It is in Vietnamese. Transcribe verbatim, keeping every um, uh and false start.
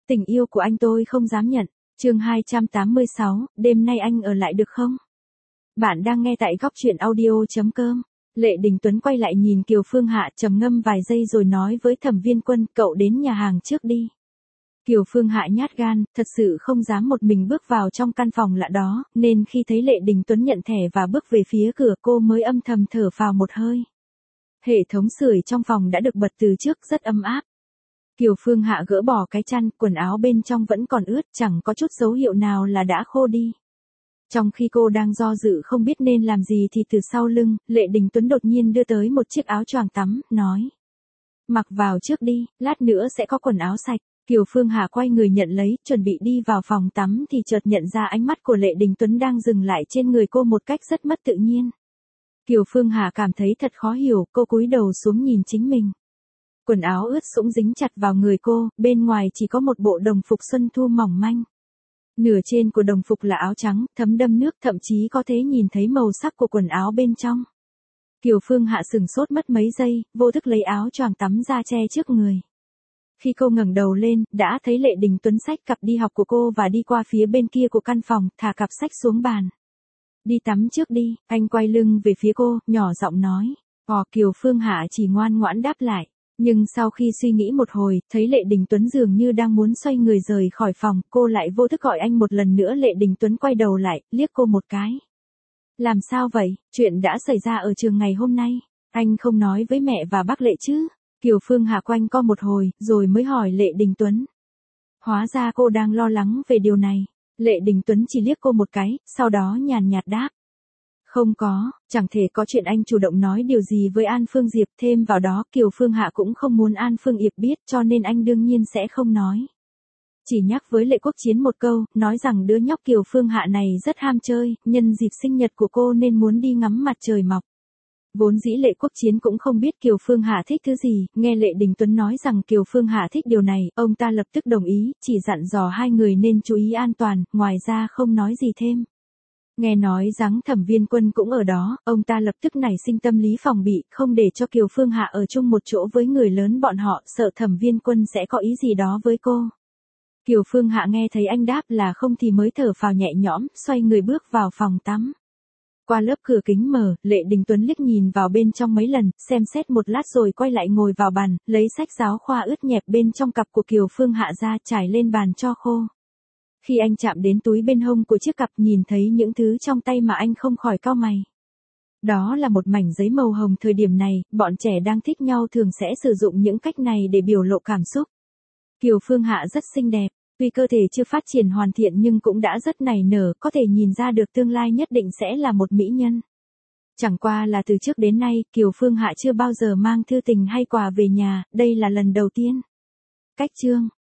Tình yêu của anh tôi không dám nhận. Chương hai trăm tám mươi sáu, đêm nay anh ở lại được không? Bạn đang nghe tại góc truyện audio chấm com. Lệ Đình Tuấn quay lại nhìn Kiều Phương Hạ trầm ngâm vài giây rồi nói với Thẩm Viên Quân, cậu đến nhà hàng trước đi. Kiều Phương Hạ nhát gan, thật sự không dám một mình bước vào trong căn phòng lạ đó, nên khi thấy Lệ Đình Tuấn nhận thẻ và bước về phía cửa cô mới âm thầm thở phào một hơi. Hệ thống sưởi trong phòng đã được bật từ trước, rất ấm áp. Kiều Phương Hạ gỡ bỏ cái chăn, quần áo bên trong vẫn còn ướt, chẳng có chút dấu hiệu nào là đã khô đi. Trong khi cô đang do dự không biết nên làm gì thì từ sau lưng, Lệ Đình Tuấn đột nhiên đưa tới một chiếc áo choàng tắm, nói. Mặc vào trước đi, lát nữa sẽ có quần áo sạch. Kiều Phương Hạ quay người nhận lấy, chuẩn bị đi vào phòng tắm thì chợt nhận ra ánh mắt của Lệ Đình Tuấn đang dừng lại trên người cô một cách rất mất tự nhiên. Kiều Phương Hạ cảm thấy thật khó hiểu, cô cúi đầu xuống nhìn chính mình. Quần áo ướt sũng dính chặt vào người cô, bên ngoài chỉ có một bộ đồng phục xuân thu mỏng manh. Nửa trên của đồng phục là áo trắng, thấm đẫm nước, thậm chí có thể nhìn thấy màu sắc của quần áo bên trong. Kiều Phương Hạ sừng sốt mất mấy giây, vô thức lấy áo choàng tắm ra che trước người. Khi cô ngẩng đầu lên, đã thấy Lệ Đình Tuấn xách cặp đi học của cô và đi qua phía bên kia của căn phòng, thả cặp sách xuống bàn. Đi tắm trước đi, anh quay lưng về phía cô, nhỏ giọng nói. Ồ, Kiều Phương Hạ chỉ ngoan ngoãn đáp lại. Nhưng sau khi suy nghĩ một hồi, thấy Lệ Đình Tuấn dường như đang muốn xoay người rời khỏi phòng, cô lại vô thức gọi anh một lần nữa. Lệ Đình Tuấn quay đầu lại, liếc cô một cái. Làm sao vậy, chuyện đã xảy ra ở trường ngày hôm nay, anh không nói với mẹ và bác Lệ chứ? Kiều Phương Hạ quanh co một hồi, rồi mới hỏi Lệ Đình Tuấn. Hóa ra cô đang lo lắng về điều này. Lệ Đình Tuấn chỉ liếc cô một cái, sau đó nhàn nhạt đáp. Không có, chẳng thể có chuyện anh chủ động nói điều gì với An Phương Diệp, thêm vào đó Kiều Phương Hạ cũng không muốn An Phương Diệp biết, cho nên anh đương nhiên sẽ không nói. Chỉ nhắc với Lệ Quốc Chiến một câu, nói rằng đứa nhóc Kiều Phương Hạ này rất ham chơi, nhân dịp sinh nhật của cô nên muốn đi ngắm mặt trời mọc. Vốn dĩ Lệ Quốc Chiến cũng không biết Kiều Phương Hạ thích thứ gì, nghe Lệ Đình Tuấn nói rằng Kiều Phương Hạ thích điều này, ông ta lập tức đồng ý, chỉ dặn dò hai người nên chú ý an toàn, ngoài ra không nói gì thêm. Nghe nói rằng Thẩm Viên Quân cũng ở đó, ông ta lập tức nảy sinh tâm lý phòng bị, không để cho Kiều Phương Hạ ở chung một chỗ với người lớn bọn họ, sợ Thẩm Viên Quân sẽ có ý gì đó với cô. Kiều Phương Hạ nghe thấy anh đáp là không thì mới thở phào nhẹ nhõm, xoay người bước vào phòng tắm. Qua lớp cửa kính mở, Lệ Đình Tuấn liếc nhìn vào bên trong mấy lần, xem xét một lát rồi quay lại ngồi vào bàn, lấy sách giáo khoa ướt nhẹp bên trong cặp của Kiều Phương Hạ ra, trải lên bàn cho khô. Khi anh chạm đến túi bên hông của chiếc cặp, nhìn thấy những thứ trong tay mà anh không khỏi cau mày. Đó là một mảnh giấy màu hồng. Thời điểm này, bọn trẻ đang thích nhau thường sẽ sử dụng những cách này để biểu lộ cảm xúc. Kiều Phương Hạ rất xinh đẹp, tuy cơ thể chưa phát triển hoàn thiện nhưng cũng đã rất nảy nở, có thể nhìn ra được tương lai nhất định sẽ là một mỹ nhân. Chẳng qua là từ trước đến nay, Kiều Phương Hạ chưa bao giờ mang thư tình hay quà về nhà, đây là lần đầu tiên. Cách chương